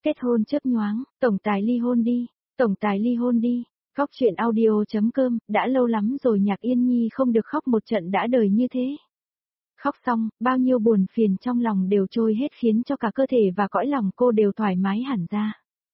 Kết hôn chớp nhoáng, tổng tài ly hôn đi, tổng tài ly hôn đi. Khóc chuyện audio.com, đã lâu lắm rồi Nhạc Yên Nhi không được khóc một trận đã đời như thế. Khóc xong, bao nhiêu buồn phiền trong lòng đều trôi hết khiến cho cả cơ thể và cõi lòng cô đều thoải mái hẳn ra.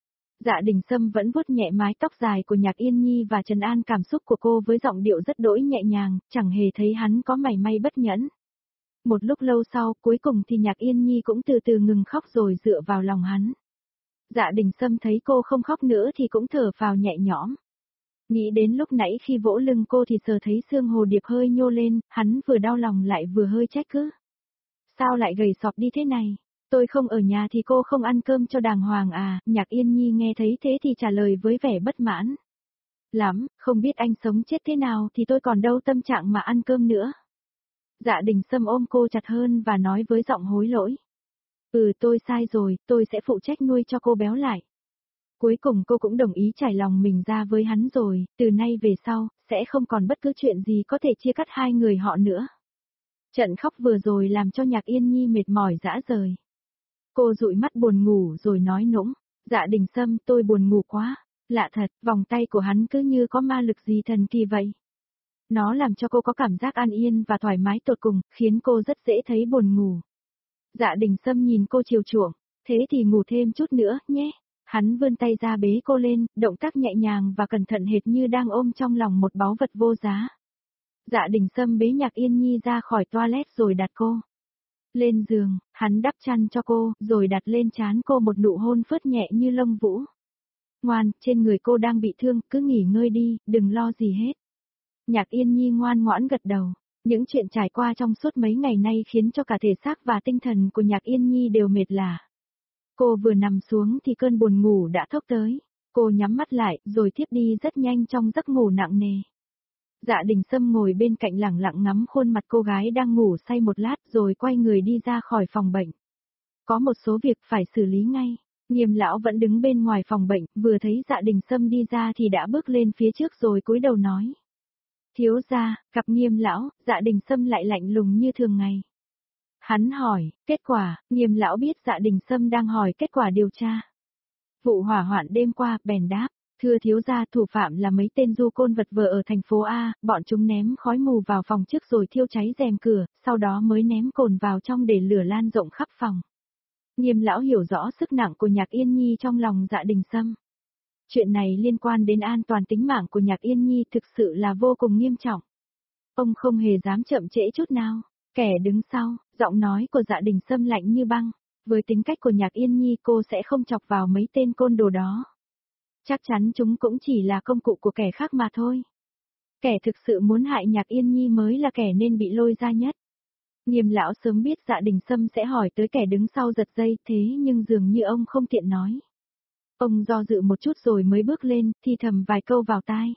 Dạ Đình Sâm vẫn vuốt nhẹ mái tóc dài của Nhạc Yên Nhi và trấn an cảm xúc của cô với giọng điệu rất đỗi nhẹ nhàng, chẳng hề thấy hắn có mảy may bất nhẫn. Một lúc lâu sau, cuối cùng thì Nhạc Yên Nhi cũng từ từ ngừng khóc rồi dựa vào lòng hắn. Dạ Đình Sâm thấy cô không khóc nữa thì cũng thở phào nhẹ nhõm. Nghĩ đến lúc nãy khi vỗ lưng cô thì sờ thấy xương hồ điệp hơi nhô lên, hắn vừa đau lòng lại vừa hơi trách cứ. Sao lại gầy sọp đi thế này? Tôi không ở nhà thì cô không ăn cơm cho đàng hoàng à? Nhạc Yên Nhi nghe thấy thế thì trả lời với vẻ bất mãn. Lắm, không biết anh sống chết thế nào thì tôi còn đâu tâm trạng mà ăn cơm nữa. Dạ Đình Sâm ôm cô chặt hơn và nói với giọng hối lỗi. Tôi sai rồi, tôi sẽ phụ trách nuôi cho cô béo lại. Cuối cùng cô cũng đồng ý trải lòng mình ra với hắn rồi, từ nay về sau, sẽ không còn bất cứ chuyện gì có thể chia cắt hai người họ nữa. Trận khóc vừa rồi làm cho Nhạc Yên Nhi mệt mỏi rã rời. Cô dụi mắt buồn ngủ rồi nói nũng, Dạ Đình Sâm tôi buồn ngủ quá, lạ thật, vòng tay của hắn cứ như có ma lực gì thần kỳ vậy. Nó làm cho cô có cảm giác an yên và thoải mái tột cùng, khiến cô rất dễ thấy buồn ngủ. Dạ Đình Sâm nhìn cô chiều chuộng, thế thì ngủ thêm chút nữa, nhé. Hắn vươn tay ra bế cô lên, động tác nhẹ nhàng và cẩn thận hệt như đang ôm trong lòng một báu vật vô giá. Dạ Đình Sâm bế Nhạc Yên Nhi ra khỏi toilet rồi đặt cô lên giường, hắn đắp chăn cho cô, rồi đặt lên trán cô một nụ hôn phớt nhẹ như lông vũ. Ngoan, trên người cô đang bị thương, cứ nghỉ ngơi đi, đừng lo gì hết. Nhạc Yên Nhi ngoan ngoãn gật đầu. Những chuyện trải qua trong suốt mấy ngày nay khiến cho cả thể xác và tinh thần của Nhạc Yên Nhi đều mệt lả. Cô vừa nằm xuống thì cơn buồn ngủ đã thốc tới. Cô nhắm mắt lại, rồi thiếp đi rất nhanh trong giấc ngủ nặng nề. Dạ Đình Sâm ngồi bên cạnh lẳng lặng ngắm khuôn mặt cô gái đang ngủ say một lát rồi quay người đi ra khỏi phòng bệnh. Có một số việc phải xử lý ngay. Nghiêm lão vẫn đứng bên ngoài phòng bệnh, vừa thấy Dạ Đình Sâm đi ra thì đã bước lên phía trước rồi cúi đầu nói. Thiếu gia, gặp Nghiêm lão, Dạ Đình Sâm lại lạnh lùng như thường ngày. Hắn hỏi, kết quả, Nghiêm lão biết Dạ Đình Sâm đang hỏi kết quả điều tra. Vụ hỏa hoạn đêm qua, bèn đáp, thưa thiếu gia, thủ phạm là mấy tên du côn vật vờ ở thành phố A, bọn chúng ném khói mù vào phòng trước rồi thiêu cháy rèm cửa, sau đó mới ném cồn vào trong để lửa lan rộng khắp phòng. Nghiêm lão hiểu rõ sức nặng của Nhạc Yên Nhi trong lòng Dạ Đình Sâm. Chuyện này liên quan đến an toàn tính mạng của Nhạc Yên Nhi thực sự là vô cùng nghiêm trọng. Ông không hề dám chậm trễ chút nào. Kẻ đứng sau, giọng nói của Dạ Đình Sâm lạnh như băng. Với tính cách của Nhạc Yên Nhi cô sẽ không chọc vào mấy tên côn đồ đó. Chắc chắn chúng cũng chỉ là công cụ của kẻ khác mà thôi. Kẻ thực sự muốn hại Nhạc Yên Nhi mới là kẻ nên bị lôi ra nhất. Nghiêm lão sớm biết Dạ Đình Sâm sẽ hỏi tới kẻ đứng sau giật dây, thế nhưng dường như ông không tiện nói. Ông do dự một chút rồi mới bước lên, thì thầm vài câu vào tai.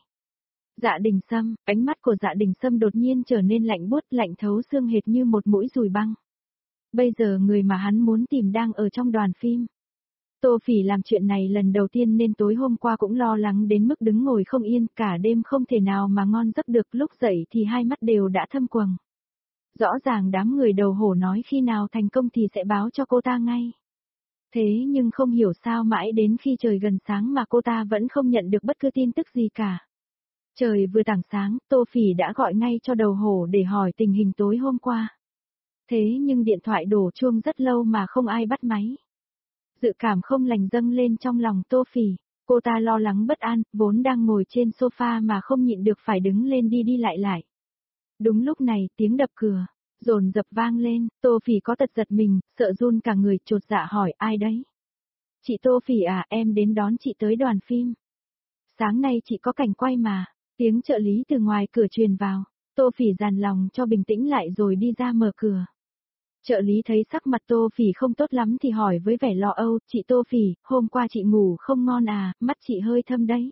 Dạ Đình Sâm, ánh mắt của Dạ Đình Sâm đột nhiên trở nên lạnh buốt, lạnh thấu xương hệt như một mũi dùi băng. Bây giờ người mà hắn muốn tìm đang ở trong đoàn phim. Tô Phỉ làm chuyện này lần đầu tiên nên tối hôm qua cũng lo lắng đến mức đứng ngồi không yên, cả đêm không thể nào mà ngon giấc được, lúc dậy thì hai mắt đều đã thâm quầng. Rõ ràng đám người đầu hổ nói khi nào thành công thì sẽ báo cho cô ta ngay. Thế nhưng không hiểu sao mãi đến khi trời gần sáng mà cô ta vẫn không nhận được bất cứ tin tức gì cả. Trời vừa tảng sáng, Tô Phỉ đã gọi ngay cho đầu hổ để hỏi tình hình tối hôm qua. Thế nhưng điện thoại đổ chuông rất lâu mà không ai bắt máy. Dự cảm không lành dâng lên trong lòng Tô Phỉ. Cô ta lo lắng bất an, vốn đang ngồi trên sofa mà không nhịn được phải đứng lên đi đi lại lại. Đúng lúc này tiếng đập cửa dồn dập vang lên, Tô Phỉ có tật giật mình, sợ run cả người, chột dạ hỏi ai đấy. Chị Tô Phỉ à, em đến đón chị tới đoàn phim. Sáng nay chị có cảnh quay mà. Tiếng trợ lý từ ngoài cửa truyền vào. Tô Phỉ dàn lòng cho bình tĩnh lại rồi đi ra mở cửa. Trợ lý thấy sắc mặt Tô Phỉ không tốt lắm thì hỏi với vẻ lo âu, chị Tô Phỉ, hôm qua chị ngủ không ngon à, mắt chị hơi thâm đấy.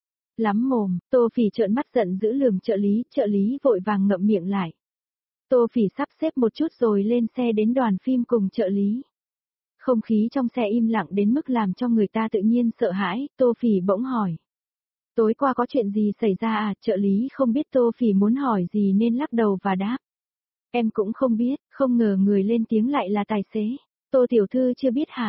Lắm mồm, Tô Phỉ trợn mắt giận dữ lườm trợ lý vội vàng ngậm miệng lại. Tô Phỉ sắp xếp một chút rồi lên xe đến đoàn phim cùng trợ lý. Không khí trong xe im lặng đến mức làm cho người ta tự nhiên sợ hãi, Tô Phỉ bỗng hỏi. Tối qua có chuyện gì xảy ra à, trợ lý không biết Tô Phỉ muốn hỏi gì nên lắc đầu và đáp. Em cũng không biết, không ngờ người lên tiếng lại là tài xế. Tô tiểu thư chưa biết hả?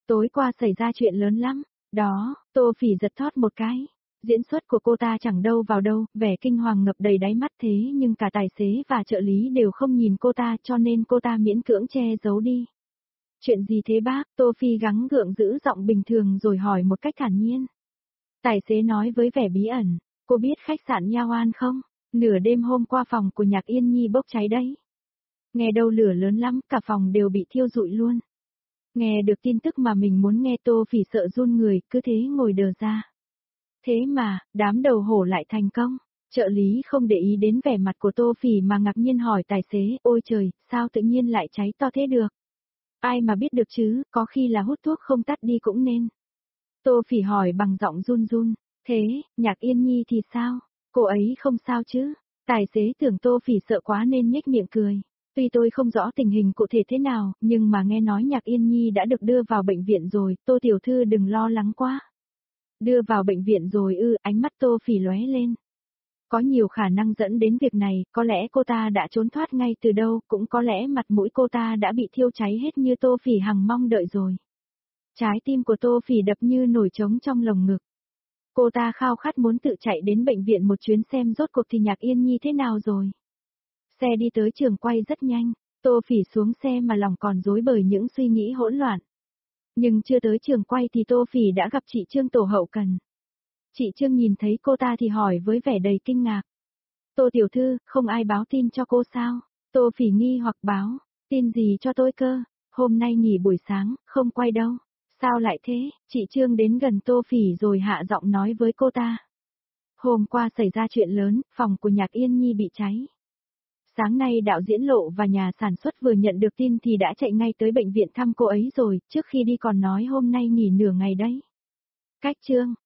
Tối qua xảy ra chuyện lớn lắm. Đó, Tô Phỉ giật thót một cái. Diễn xuất của cô ta chẳng đâu vào đâu, vẻ kinh hoàng ngập đầy đáy mắt thế nhưng cả tài xế và trợ lý đều không nhìn cô ta cho nên cô ta miễn cưỡng che giấu đi. Chuyện gì thế bác? Tô Phi gắng gượng giữ giọng bình thường rồi hỏi một cách thản nhiên. Tài xế nói với vẻ bí ẩn, cô biết khách sạn Nha Oan không? Nửa đêm hôm qua phòng của Nhạc Yên Nhi bốc cháy đấy. Nghe đâu lửa lớn lắm, cả phòng đều bị thiêu rụi luôn. Nghe được tin tức mà mình muốn nghe Tô Phỉ sợ run người, cứ thế ngồi đờ ra. Thế mà, đám đầu hổ lại thành công. Trợ lý không để ý đến vẻ mặt của Tô Phỉ mà ngạc nhiên hỏi tài xế, ôi trời, sao tự nhiên lại cháy to thế được? Ai mà biết được chứ, có khi là hút thuốc không tắt đi cũng nên. Tô Phỉ hỏi bằng giọng run run, thế, Nhạc Yên Nhi thì sao? Cô ấy không sao chứ? Tài xế tưởng Tô Phỉ sợ quá nên nhếch miệng cười. Tuy tôi không rõ tình hình cụ thể thế nào, nhưng mà nghe nói Nhạc Yên Nhi đã được đưa vào bệnh viện rồi, Tô tiểu thư đừng lo lắng quá. Đưa vào bệnh viện rồi ánh mắt Tô Phỉ lóe lên. Có nhiều khả năng dẫn đến việc này, có lẽ cô ta đã trốn thoát ngay từ đâu, cũng có lẽ mặt mũi cô ta đã bị thiêu cháy hết như Tô Phỉ hằng mong đợi rồi. Trái tim của Tô Phỉ đập như nổi trống trong lồng ngực. Cô ta khao khát muốn tự chạy đến bệnh viện một chuyến xem rốt cuộc thì Nhạc Yên Nhi thế nào rồi. Xe đi tới trường quay rất nhanh, Tô Phỉ xuống xe mà lòng còn rối bởi những suy nghĩ hỗn loạn. Nhưng chưa tới trường quay thì Tô Phỉ đã gặp chị Trương tổ hậu cần. Chị Trương nhìn thấy cô ta thì hỏi với vẻ đầy kinh ngạc. Tô tiểu thư, không ai báo tin cho cô sao? Tô Phỉ nghi hoặc báo, tin gì cho tôi cơ? Hôm nay nghỉ buổi sáng, không quay đâu. Sao lại thế? Chị Trương đến gần Tô Phỉ rồi hạ giọng nói với cô ta. Hôm qua xảy ra chuyện lớn, phòng của Nhạc Yên Nhi bị cháy. Sáng nay đạo diễn Lộ và nhà sản xuất vừa nhận được tin thì đã chạy ngay tới bệnh viện thăm cô ấy rồi, trước khi đi còn nói hôm nay nghỉ nửa ngày đấy. Cách Trương,